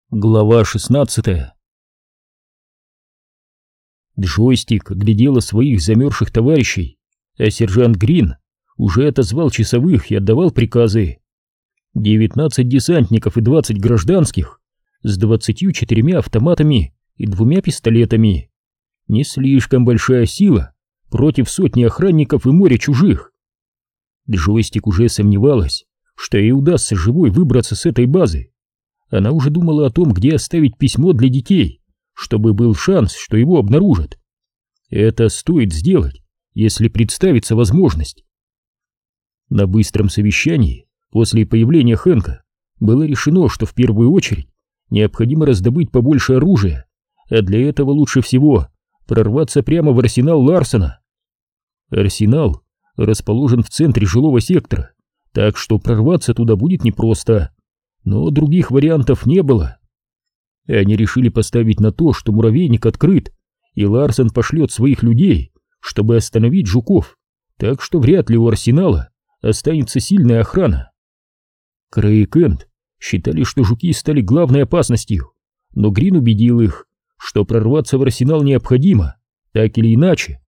Глава 16. Джойстик глядела своих замерзших товарищей, а сержант Грин уже отозвал часовых и отдавал приказы. 19 десантников и 20 гражданских с 24 автоматами и 2 пистолетами. Не слишком большая сила против сотни охранников и моря чужих. Джойстик уже сомневалась, что ей удастся живой выбраться с этой базы. Она уже думала о том, где оставить письмо для детей, чтобы был шанс, что его обнаружат. Это стоит сделать, если представится возможность. На быстром совещании, после появления Хэнка, было решено, что в первую очередь необходимо раздобыть побольше оружия, а для этого лучше всего прорваться прямо в арсенал Ларсона. Арсенал расположен в центре жилого сектора, так что прорваться туда будет непросто. Но других вариантов не было. Они решили поставить на то, что муравейник открыт, и Ларсон пошлет своих людей, чтобы остановить жуков, так что вряд ли у арсенала останется сильная охрана. Крэй и Кент считали, что жуки стали главной опасностью, но Грин убедил их, что прорваться в арсенал необходимо, так или иначе.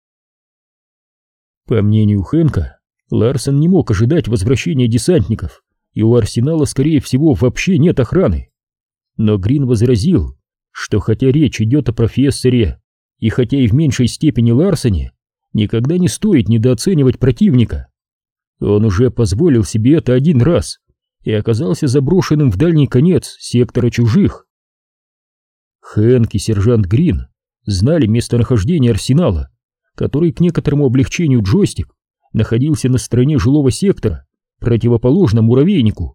По мнению Хэнка, Ларсон не мог ожидать возвращения десантников, и у арсенала, скорее всего, вообще нет охраны. Но Грин возразил, что хотя речь идет о профессоре, и хотя и в меньшей степени Ларсоне, никогда не стоит недооценивать противника. Он уже позволил себе это один раз и оказался заброшенным в дальний конец сектора чужих. Хэнк и сержант Грин знали местонахождение арсенала, который к некоторому облегчению Джойстик находился на стороне жилого сектора, противоположно муравейнику.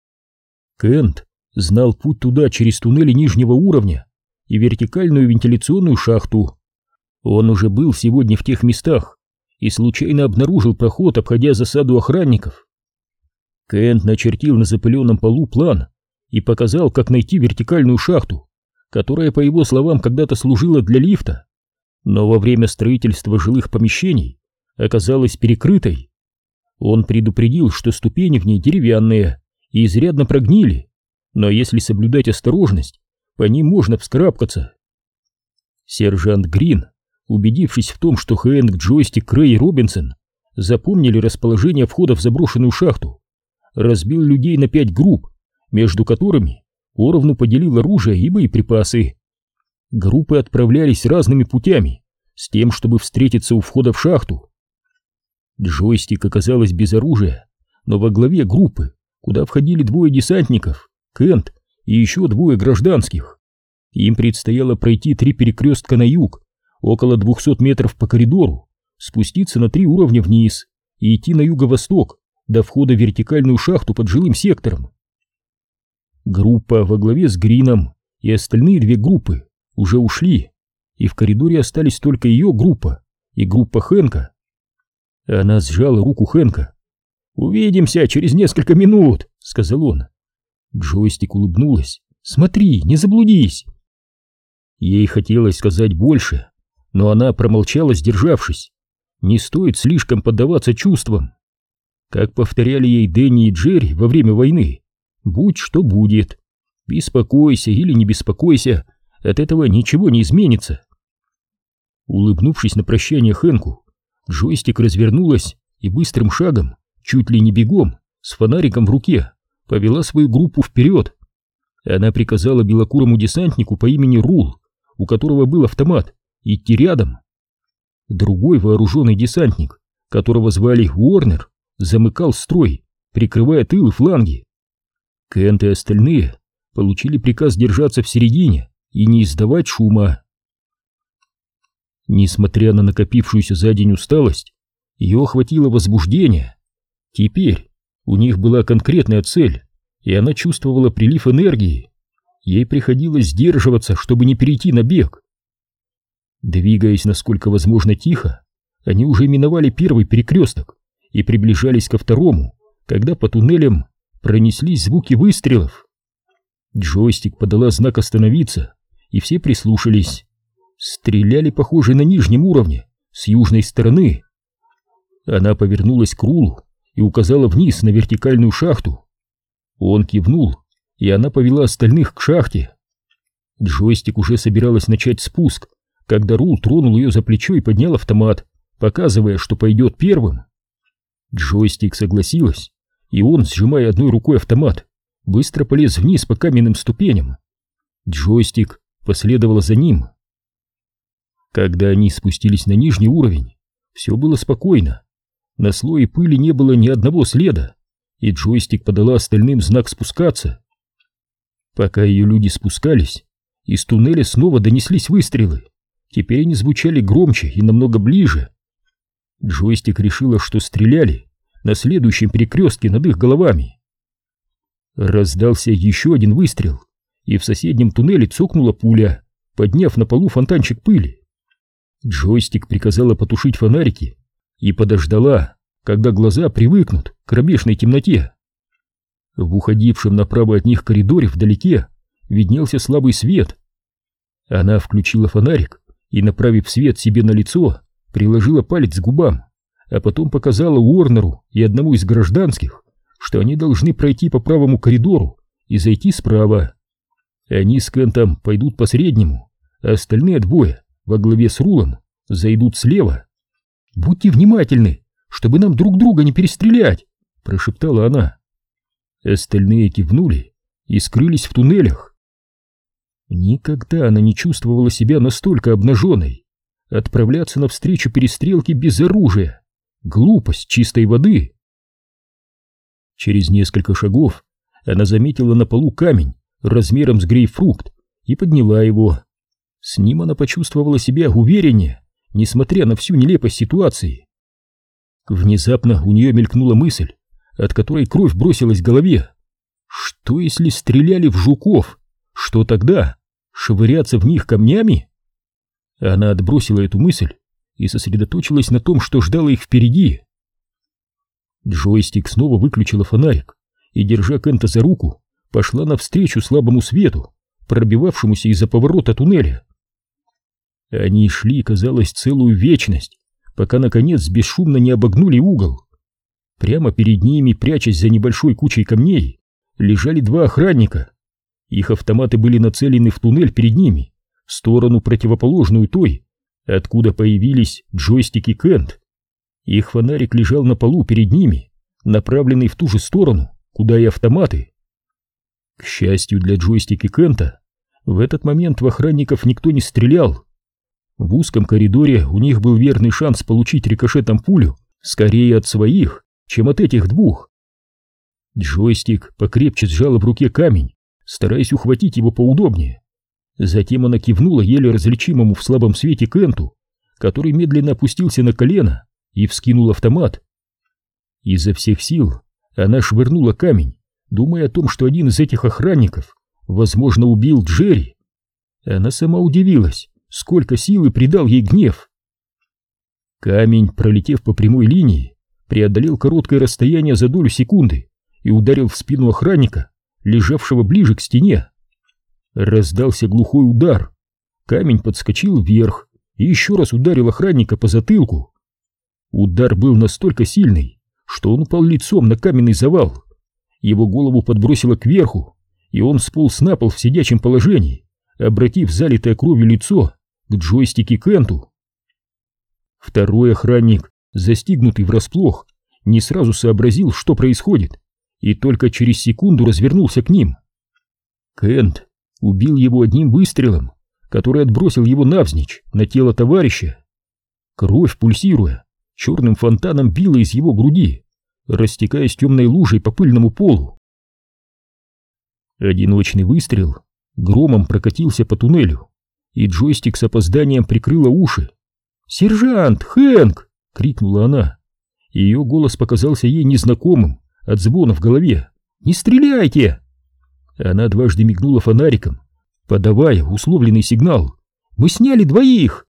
Кент знал путь туда через туннели нижнего уровня и вертикальную вентиляционную шахту. Он уже был сегодня в тех местах и случайно обнаружил проход, обходя засаду охранников. Кент начертил на запыленном полу план и показал, как найти вертикальную шахту, которая, по его словам, когда-то служила для лифта, но во время строительства жилых помещений оказалась перекрытой. Он предупредил, что ступени в ней деревянные и изрядно прогнили, но если соблюдать осторожность, по ним можно вскарабкаться. Сержант Грин, убедившись в том, что Хэнк, Джойстик, Крэй и Робинсон запомнили расположение входа в заброшенную шахту, разбил людей на 5 групп, между которыми поровну поделил оружие и боеприпасы. Группы отправлялись разными путями, с тем, чтобы встретиться у входа в шахту. Джойстик оказалась без оружия, но во главе группы, куда входили 2 десантников, Кент и еще 2 гражданских. Им предстояло пройти 3 перекрестка на юг, около 200 метров по коридору, спуститься на 3 уровня вниз и идти на юго-восток до входа в вертикальную шахту под жилым сектором. Группа во главе с Грином и остальные 2 группы уже ушли, и в коридоре остались только ее группа и группа Хэнка. Она сжала руку Хэнка. «Увидимся через несколько минут», — сказал он. Джойстик улыбнулась. «Смотри, не заблудись». Ей хотелось сказать больше, но она промолчала, сдержавшись. Не стоит слишком поддаваться чувствам. Как повторяли ей Дэнни и Джерри во время войны, будь что будет. Беспокойся или не беспокойся, от этого ничего не изменится. Улыбнувшись на прощание Хэнку, Джойстик развернулась и быстрым шагом, чуть ли не бегом, с фонариком в руке, повела свою группу вперед. Она приказала белокурому десантнику по имени Рул, у которого был автомат, идти рядом. Другой вооруженный десантник, которого звали Уорнер, замыкал строй, прикрывая тыл и фланги. Кент и остальные получили приказ держаться в середине и не издавать шума. Несмотря на накопившуюся за день усталость, ее охватило возбуждение. Теперь у них была конкретная цель, и она чувствовала прилив энергии. Ей приходилось сдерживаться, чтобы не перейти на бег. Двигаясь насколько возможно тихо, они уже миновали первый перекресток и приближались ко второму, когда по туннелям пронеслись звуки выстрелов. Джойстик подала знак остановиться, и все прислушались. Стреляли, похоже, на нижнем уровне, с южной стороны. Она повернулась к Рулу и указала вниз на вертикальную шахту. Он кивнул, и она повела остальных к шахте. Джойстик уже собиралась начать спуск, когда Рул тронул ее за плечо и поднял автомат, показывая, что пойдет первым. Джойстик согласилась, и он, сжимая одной рукой автомат, быстро полез вниз по каменным ступеням. Джойстик последовала за ним. Когда они спустились на нижний уровень, все было спокойно. На слое пыли не было ни одного следа, и Джойстик подала остальным знак спускаться. Пока ее люди спускались, из туннеля снова донеслись выстрелы. Теперь они звучали громче и намного ближе. Джойстик решила, что стреляли на следующем перекрестке над их головами. Раздался еще один выстрел, и в соседнем туннеле цокнула пуля, подняв на полу фонтанчик пыли. Джойстик приказала потушить фонарики и подождала, когда глаза привыкнут к кромешной темноте. В уходившем направо от них коридоре вдалеке виднелся слабый свет. Она включила фонарик и, направив свет себе на лицо, приложила палец к губам, а потом показала Уорнеру и одному из гражданских, что они должны пройти по правому коридору и зайти справа. Они с Кентом пойдут по среднему, а остальные двое во главе с Рулом зайдут слева. «Будьте внимательны, чтобы нам друг друга не перестрелять», — прошептала она. Остальные кивнули и скрылись в туннелях. Никогда она не чувствовала себя настолько обнаженной. Отправляться навстречу перестрелке без оружия — глупость чистой воды. Через несколько шагов она заметила на полу камень размером с грейпфрукт и подняла его. С ним она почувствовала себя увереннее, несмотря на всю нелепость ситуации. Внезапно у нее мелькнула мысль, от которой кровь бросилась к голове. Что если стреляли в жуков? Что тогда? Швыряться в них камнями? Она отбросила эту мысль и сосредоточилась на том, что ждало их впереди. Джойстик снова выключила фонарик и, держа Кента за руку, пошла навстречу слабому свету, пробивавшемуся из-за поворота туннеля. Они шли, казалось, целую вечность, пока, наконец, бесшумно не обогнули угол. Прямо перед ними, прячась за небольшой кучей камней, лежали два охранника. Их автоматы были нацелены в туннель перед ними, в сторону противоположную той, откуда появились Джойстик и Кент. Их фонарик лежал на полу перед ними, направленный в ту же сторону, куда и автоматы. К счастью для Джойстик и Кента, в этот момент в охранников никто не стрелял. В узком коридоре у них был верный шанс получить рикошетом пулю скорее от своих, чем от этих двух. Джойстик покрепче сжала в руке камень, стараясь ухватить его поудобнее. Затем она кивнула еле различимому в слабом свете Кенту, который медленно опустился на колено и вскинул автомат. Изо всех сил она швырнула камень, думая о том, что один из этих охранников, возможно, убил Джерри. Она сама удивилась, сколько силы придал ей гнев. Камень, пролетев по прямой линии, преодолел короткое расстояние за долю секунды и ударил в спину охранника, лежавшего ближе к стене. Раздался глухой удар. Камень подскочил вверх и еще раз ударил охранника по затылку. Удар был настолько сильный, что он упал лицом на каменный завал. Его голову подбросило кверху, и он сполз на пол в сидячем положении, обратив залитое кровью лицо к Джойстику Кенту. Второй охранник, застигнутый врасплох, не сразу сообразил, что происходит, и только через секунду развернулся к ним. Кент убил его одним выстрелом, который отбросил его навзничь на тело товарища. Кровь, пульсируя, черным фонтаном била из его груди, растекаясь темной лужей по пыльному полу. Одиночный выстрел громом прокатился по туннелю, и Джойстик с опозданием прикрыла уши. «Сержант! Хэнк!» — крикнула она. Ее голос показался ей незнакомым от звона в голове. «Не стреляйте!» Она дважды мигнула фонариком, подавая условленный сигнал. «Мы сняли двоих!»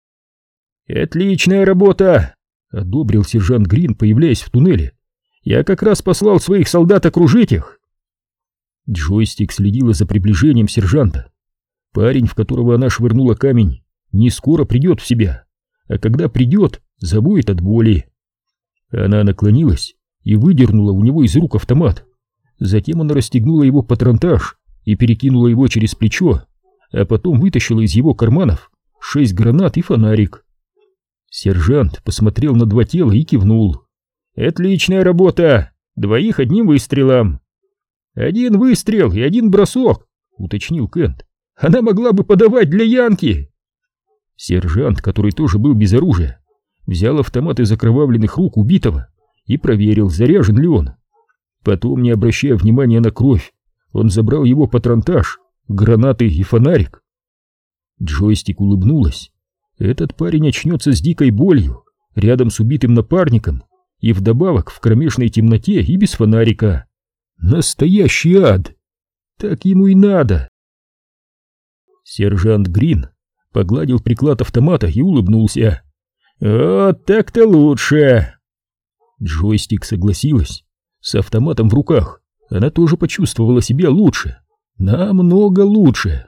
«Отличная работа!» — одобрил сержант Грин, появляясь в туннеле. «Я как раз послал своих солдат окружить их!» Джойстик следила за приближением сержанта. Парень, в которого она швырнула камень, не скоро придет в себя, а когда придет, завоет от боли. Она наклонилась и выдернула у него из рук автомат. Затем она расстегнула его патронтаж и перекинула его через плечо, а потом вытащила из его карманов 6 гранат и фонарик. Сержант посмотрел на 2 тела и кивнул. «Отличная работа! 2 одним выстрелом!» «1 выстрел и 1 бросок!» — уточнил Кент. «Она могла бы подавать для Янки!» Сержант, который тоже был без оружия, взял автомат из окровавленных рук убитого и проверил, заряжен ли он. Потом, не обращая внимания на кровь, он забрал его патронтаж, гранаты и фонарик. Джойстик улыбнулась. Этот парень очнется с дикой болью рядом с убитым напарником и вдобавок в кромешной темноте и без фонарика. Настоящий ад! Так ему и надо. Сержант Грин погладил приклад автомата и улыбнулся. «Вот так-то лучше!» Джойстик согласилась. С автоматом в руках она тоже почувствовала себя лучше. Намного лучше.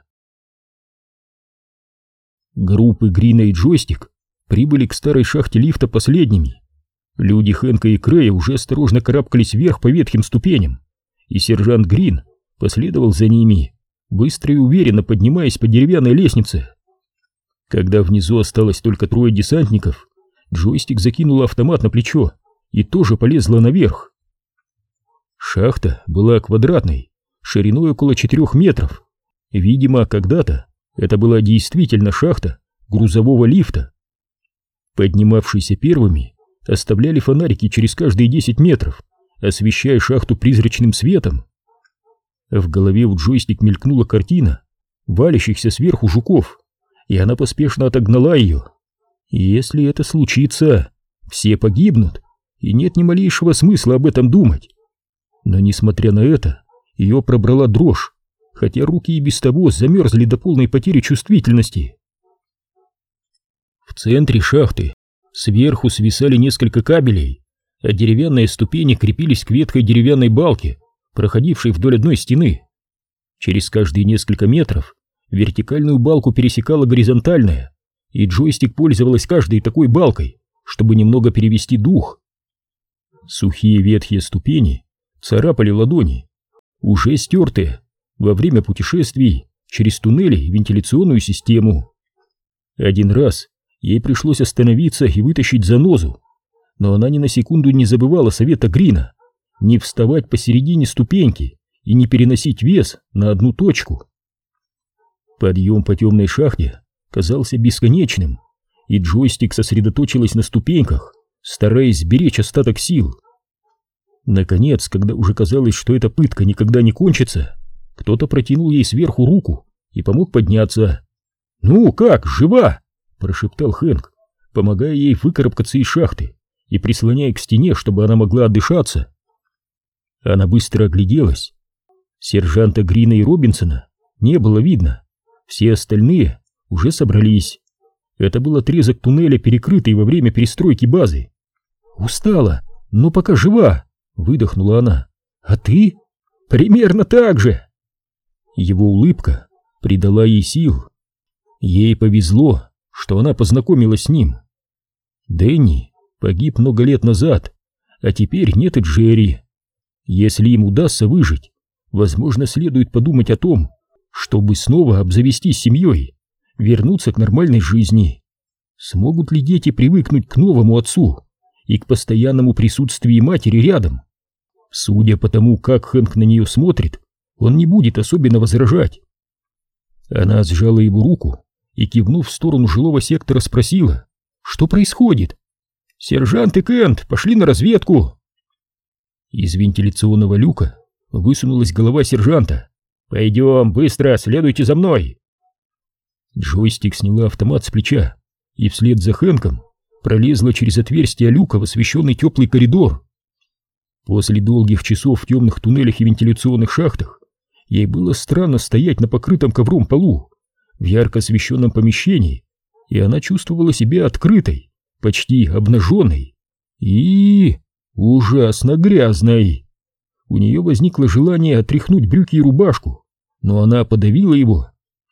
Группы Грина и Джойстик прибыли к старой шахте лифта последними. Люди Хэнка и Крэя уже осторожно карабкались вверх по ветхим ступеням, и сержант Грин последовал за ними, быстро и уверенно поднимаясь по деревянной лестнице. Когда внизу осталось только 3 десантников, Джойстик закинула автомат на плечо и тоже полезла наверх. Шахта была квадратной, шириной около 4 метров. Видимо, когда-то это была действительно шахта грузового лифта. Поднимавшиеся первыми оставляли фонарики через каждые 10 метров, освещая шахту призрачным светом. В голове у Джойстик мелькнула картина валящихся сверху жуков, и она поспешно отогнала ее. Если это случится, все погибнут, и нет ни малейшего смысла об этом думать. Но несмотря на это, ее пробрала дрожь, хотя руки и без того замерзли до полной потери чувствительности. В центре шахты сверху свисали несколько кабелей, а деревянные ступени крепились к ветхой деревянной балке, проходившей вдоль одной стены. Через каждые несколько метров вертикальную балку пересекала горизонтальная, и Джойстик пользовалась каждой такой балкой, чтобы немного перевести дух. Сухие ветхие ступени царапали ладони, уже стертые во время путешествий через туннели и вентиляционную систему. Один раз ей пришлось остановиться и вытащить занозу, но она ни на секунду не забывала совета Грина не вставать посередине ступеньки и не переносить вес на одну точку. Подъем по темной шахте казался бесконечным, и Джойстик сосредоточилась на ступеньках, стараясь сберечь остаток сил. Наконец, когда уже казалось, что эта пытка никогда не кончится, кто-то протянул ей сверху руку и помог подняться. «Ну как, жива?» — прошептал Хэнк, помогая ей выкарабкаться из шахты и прислоняя к стене, чтобы она могла отдышаться. Она быстро огляделась. Сержанта Грина и Робинсона не было видно, все остальные уже собрались. Это был отрезок туннеля, перекрытый во время перестройки базы. «Устала, но пока жива», — выдохнула она. «А ты?» «Примерно так же». Его улыбка придала ей сил. Ей повезло, что она познакомилась с ним. Дэнни погиб много лет назад, а теперь нет и Джерри. Если им удастся выжить, возможно, следует подумать о том, чтобы снова обзавестись семьей, вернуться к нормальной жизни. Смогут ли дети привыкнуть к новому отцу и к постоянному присутствию матери рядом? Судя по тому, как Хэнк на нее смотрит, он не будет особенно возражать. Она сжала его руку и, кивнув в сторону жилого сектора, спросила, что происходит. «Сержант и Кент пошли на разведку». Из вентиляционного люка высунулась голова сержанта. «Пойдем, быстро, следуйте за мной!» Джойстик сняла автомат с плеча и вслед за Хэнком пролезла через отверстие люка в освещенный теплый коридор. После долгих часов в темных туннелях и вентиляционных шахтах ей было странно стоять на покрытом ковром полу в ярко освещенном помещении, и она чувствовала себя открытой, почти обнаженной и ужасно грязной. У нее возникло желание отряхнуть брюки и рубашку, но она подавила его.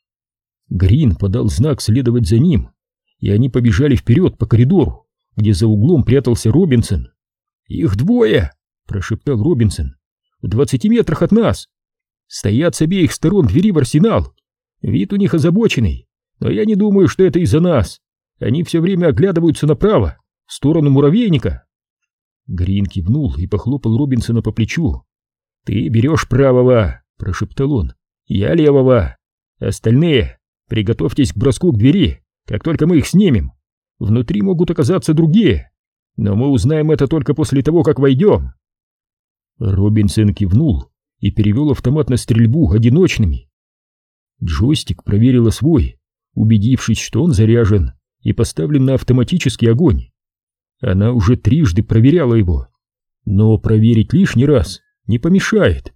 Грин подал знак следовать за ним, и они побежали вперед по коридору, где за углом прятался Робинсон. «Их 2!» — прошептал Робинсон. «В 20 метрах от нас! Стоят с обеих сторон двери в арсенал! Вид у них озабоченный, но я не думаю, что это из-за нас. Они все время оглядываются направо, в сторону муравейника. Грин кивнул и похлопал Робинсона по плечу. «Ты берешь правого», — прошептал он. «Я левого. Остальные приготовьтесь к броску к двери, как только мы их снимем. Внутри могут оказаться другие, но мы узнаем это только после того, как войдем». Робинсон кивнул и перевел автомат на стрельбу одиночными. Джойстик проверила свой, убедившись, что он заряжен и поставлен на автоматический огонь. Она уже трижды проверяла его, но проверить лишний раз не помешает.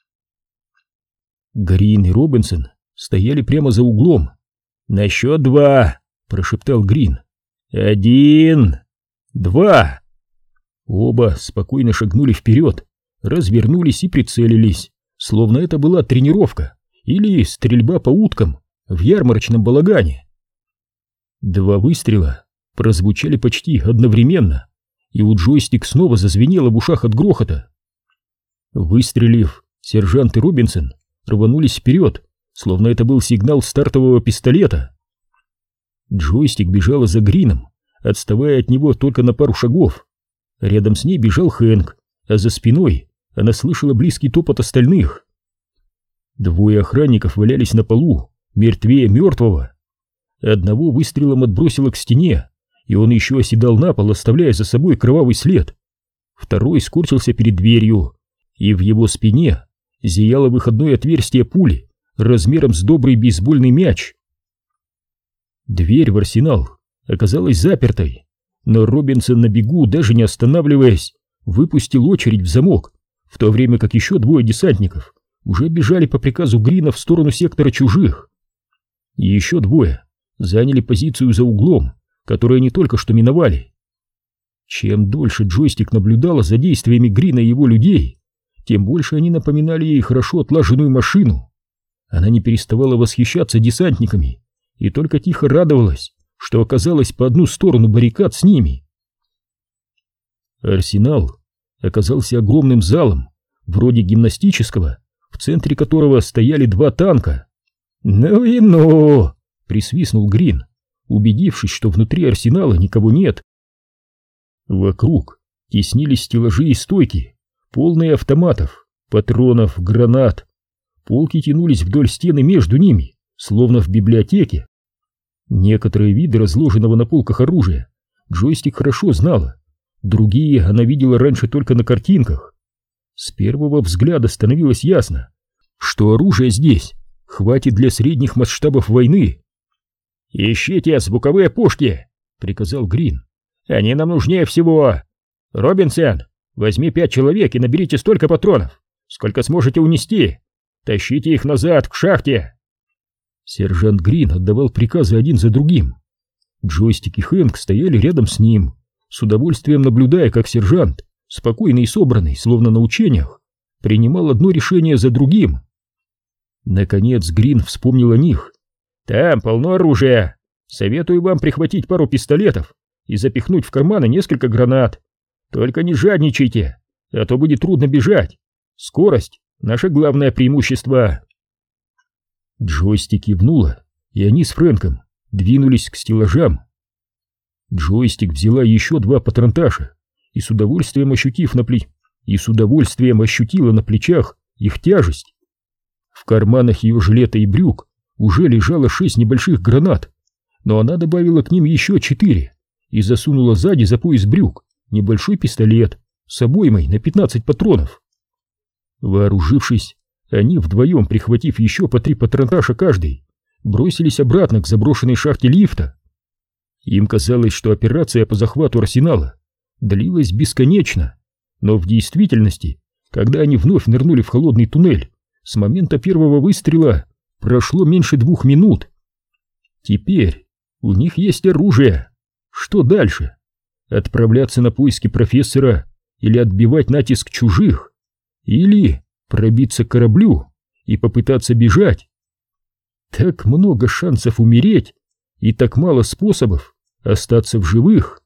Грин и Робинсон стояли прямо за углом. «На счет 2!» — прошептал Грин. 1, 2. Оба спокойно шагнули вперед, развернулись и прицелились, словно это была тренировка или стрельба по уткам в ярмарочном балагане. 2 выстрела прозвучали почти одновременно, и у Джойстик снова зазвенело в ушах от грохота. Выстрелив, сержант и Робинсон рванулись вперед, словно это был сигнал стартового пистолета. Джойстик бежала за Грином, отставая от него только на пару шагов. Рядом с ней бежал Хэнк, а за спиной она слышала близкий топот остальных. 2 охранников валялись на полу, мертвее мертвого. Одного выстрелом отбросило к стене, и он еще оседал на пол, оставляя за собой кровавый след. Второй скорчился перед дверью, и в его спине зияло выходное отверстие пули размером с добрый бейсбольный мяч. Дверь в арсенал оказалась запертой, но Робинсон на бегу, даже не останавливаясь, выпустил очередь в замок, в то время как еще 2 десантников уже бежали по приказу Грина в сторону сектора чужих. И еще 2 заняли позицию за углом, который они только что миновали. Чем дольше Джойстик наблюдала за действиями Грина и его людей, тем больше они напоминали ей хорошо отлаженную машину. Она не переставала восхищаться десантниками и только тихо радовалась, что оказалась по одну сторону баррикад с ними. Арсенал оказался огромным залом, вроде гимнастического, в центре которого стояли 2 танка. «Ну и ну!» — присвистнул Грин, убедившись, что внутри арсенала никого нет. Вокруг теснились стеллажи и стойки, полные автоматов, патронов, гранат. Полки тянулись вдоль стены между ними, словно в библиотеке. Некоторые виды разложенного на полках оружия Джойстик хорошо знала, другие она видела раньше только на картинках. С первого взгляда становилось ясно, что оружия здесь хватит для средних масштабов войны. «Ищите звуковые пушки!» — приказал Грин. «Они нам нужнее всего! Робинсон, возьми 5 человек и наберите столько патронов, сколько сможете унести! Тащите их назад, к шахте!» Сержант Грин отдавал приказы один за другим. Джойстик и Хэнк стояли рядом с ним, с удовольствием наблюдая, как сержант, спокойный и собранный, словно на учениях, принимал одно решение за другим. Наконец Грин вспомнил о них. «Там полно оружия. Советую вам прихватить пару пистолетов и запихнуть в карманы несколько гранат. Только не жадничайте, а то будет трудно бежать. Скорость — наше главное преимущество». Джойстик кивнула, и они с Фрэнком двинулись к стеллажам. Джойстик взяла еще 2 патронташа и с удовольствием ощутила на плечах их тяжесть. В карманах ее жилета и брюк уже лежало 6 небольших гранат, но она добавила к ним еще 4 и засунула сзади за пояс брюк небольшой пистолет с обоймой на 15 патронов. Вооружившись, они вдвоем, прихватив еще по 3 патронташа каждый, бросились обратно к заброшенной шахте лифта. Им казалось, что операция по захвату арсенала длилась бесконечно, но в действительности, когда они вновь нырнули в холодный туннель, с момента первого выстрела прошло меньше 2 минут. Теперь у них есть оружие. Что дальше? Отправляться на поиски профессора или отбивать натиск чужих? Или пробиться к кораблю и попытаться бежать? Так много шансов умереть и так мало способов остаться в живых.